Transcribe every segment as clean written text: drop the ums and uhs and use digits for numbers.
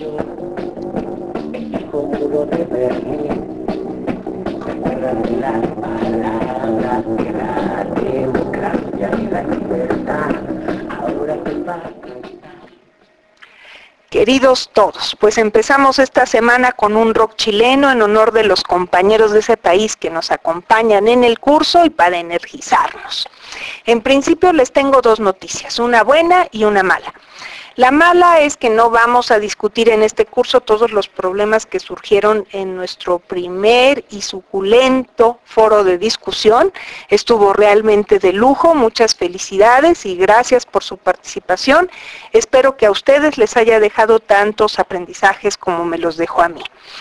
El muro de Berlín, recuerdan las palabras que la democracia y la libertad, ahora te va. Queridos todos, pues empezamos esta semana con un rock chileno en honor de los compañeros de ese país que nos acompañan en el curso y para energizarnos. En principio les tengo dos noticias, una buena y una mala. La mala es que no vamos a discutir en este curso todos los problemas que surgieron en nuestro primer y suculento foro de discusión. Estuvo realmente de lujo, muchas felicidades y gracias por su participación. Espero que a ustedes les haya dejado tantos aprendizajes como me los dejó a mí.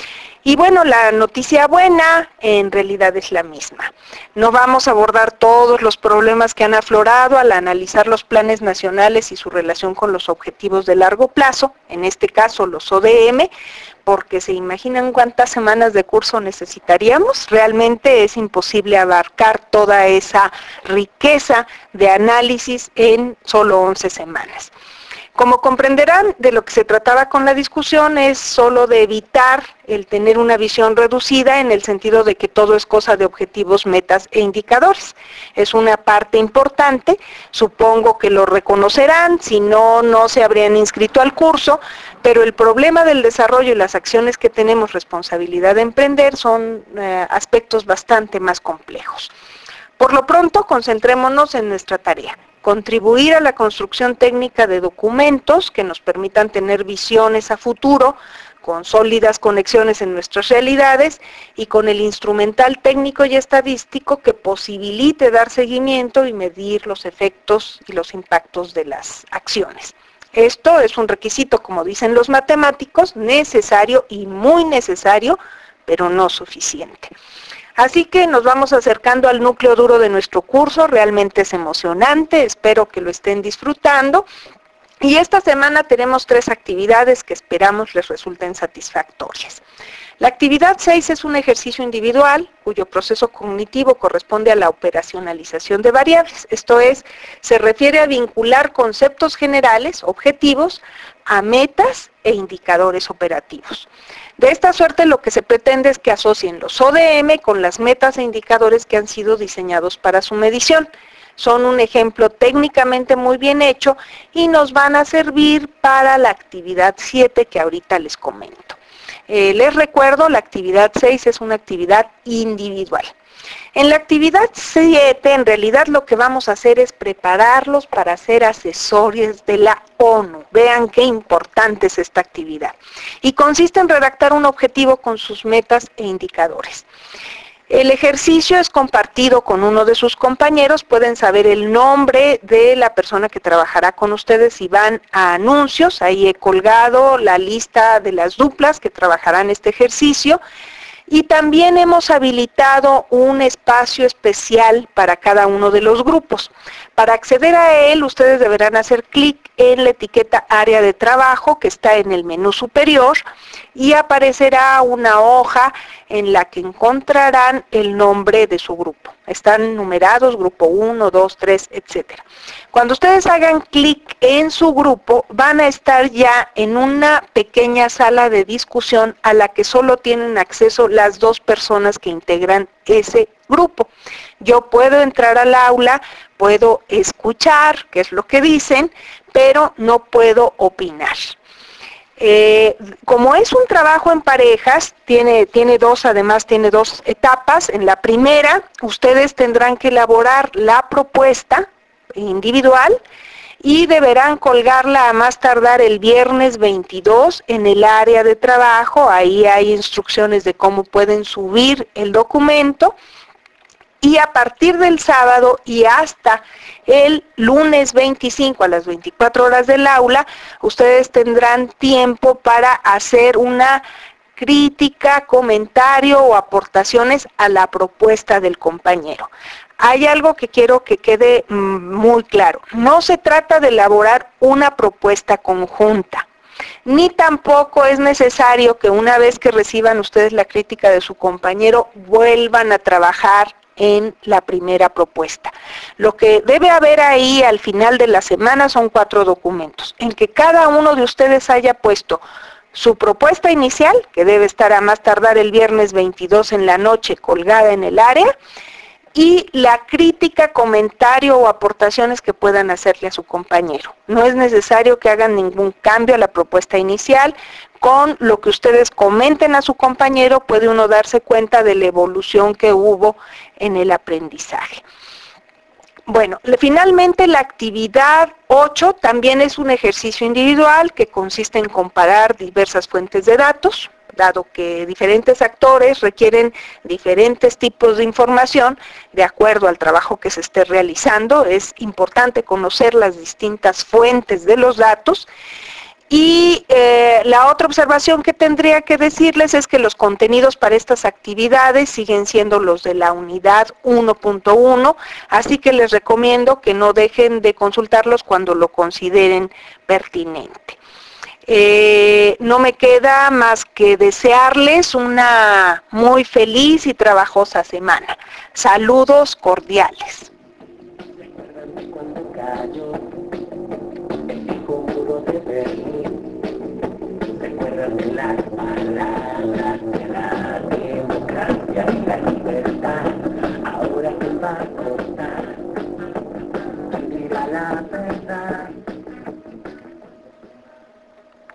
Y bueno, la noticia buena en realidad es la misma. No vamos a abordar todos los problemas que han aflorado al analizar los planes nacionales y su relación con los objetivos de largo plazo, en este caso los ODM, porque se imaginan cuántas semanas de curso necesitaríamos. Realmente es imposible abarcar toda esa riqueza de análisis en solo 11 semanas. Como comprenderán, de lo que se trataba con la discusión es solo de evitar el tener una visión reducida en el sentido de que todo es cosa de objetivos, metas e indicadores. Es una parte importante, supongo que lo reconocerán, si no, no se habrían inscrito al curso, pero el problema del desarrollo y las acciones que tenemos responsabilidad de emprender son aspectos bastante más complejos. Por lo pronto, concentrémonos en nuestra tarea. Contribuir a la construcción técnica de documentos que nos permitan tener visiones a futuro, con sólidas conexiones en nuestras realidades y con el instrumental técnico y estadístico que posibilite dar seguimiento y medir los efectos y los impactos de las acciones. Esto es un requisito, como dicen los matemáticos, necesario y muy necesario, pero no suficiente. Así que nos vamos acercando al núcleo duro de nuestro curso, realmente es emocionante, espero que lo estén disfrutando. Y esta semana tenemos 3 actividades que esperamos les resulten satisfactorias. La actividad 6 es un ejercicio individual cuyo proceso cognitivo corresponde a la operacionalización de variables, esto es, se refiere a vincular conceptos generales, objetivos, a metas e indicadores operativos. De esta suerte lo que se pretende es que asocien los ODM con las metas e indicadores que han sido diseñados para su medición. Son un ejemplo técnicamente muy bien hecho y nos van a servir para la actividad 7 que ahorita les comento. Les recuerdo, la actividad 6 es una actividad individual. En la actividad 7, en realidad lo que vamos a hacer es prepararlos para ser asesores de la ONU. Vean qué importante es esta actividad. Y consiste en redactar un objetivo con sus metas e indicadores. El ejercicio es compartido con uno de sus compañeros, pueden saber el nombre de la persona que trabajará con ustedes si van a anuncios, ahí he colgado la lista de las duplas que trabajarán este ejercicio. Y también hemos habilitado un espacio especial para cada uno de los grupos. Para acceder a él, ustedes deberán hacer clic en la etiqueta área de trabajo que está en el menú superior y aparecerá una hoja en la que encontrarán el nombre de su grupo. Están numerados, grupo 1, 2, 3, etc. Cuando ustedes hagan clic en su grupo, van a estar ya en una pequeña sala de discusión a la que solo tienen acceso las 2 personas que integran ese grupo. Yo puedo entrar al aula, puedo escuchar qué es lo que dicen, pero no puedo opinar. Como es un trabajo en parejas, tiene dos etapas. En la primera, ustedes tendrán que elaborar la propuesta individual y deberán colgarla a más tardar el viernes 22 en el área de trabajo. Ahí hay instrucciones de cómo pueden subir el documento. Y a partir del sábado y hasta el lunes 25 a las 24 horas del aula, ustedes tendrán tiempo para hacer una crítica, comentario o aportaciones a la propuesta del compañero. Hay algo que quiero que quede muy claro. No se trata de elaborar una propuesta conjunta. Ni tampoco es necesario que una vez que reciban ustedes la crítica de su compañero, vuelvan a trabajar en la primera propuesta. Lo que debe haber ahí al final de la semana son 4 documentos, en que cada uno de ustedes haya puesto su propuesta inicial, que debe estar a más tardar el viernes 22 en la noche colgada en el área, y la crítica, comentario o aportaciones que puedan hacerle a su compañero. No es necesario que hagan ningún cambio a la propuesta inicial. Con lo que ustedes comenten a su compañero puede uno darse cuenta de la evolución que hubo en el aprendizaje. Bueno, finalmente la actividad 8 también es un ejercicio individual que consiste en comparar diversas fuentes de datos, dado que diferentes actores requieren diferentes tipos de información de acuerdo al trabajo que se esté realizando. Es importante conocer las distintas fuentes de los datos. Y la otra observación que tendría que decirles es que los contenidos para estas actividades siguen siendo los de la unidad 1.1, así que les recomiendo que no dejen de consultarlos cuando lo consideren pertinente. No me queda más que desearles una muy feliz y trabajosa semana. Saludos cordiales. Recuérdame cuando cayó el viejo muro de Berlín. Recuérdame las palabras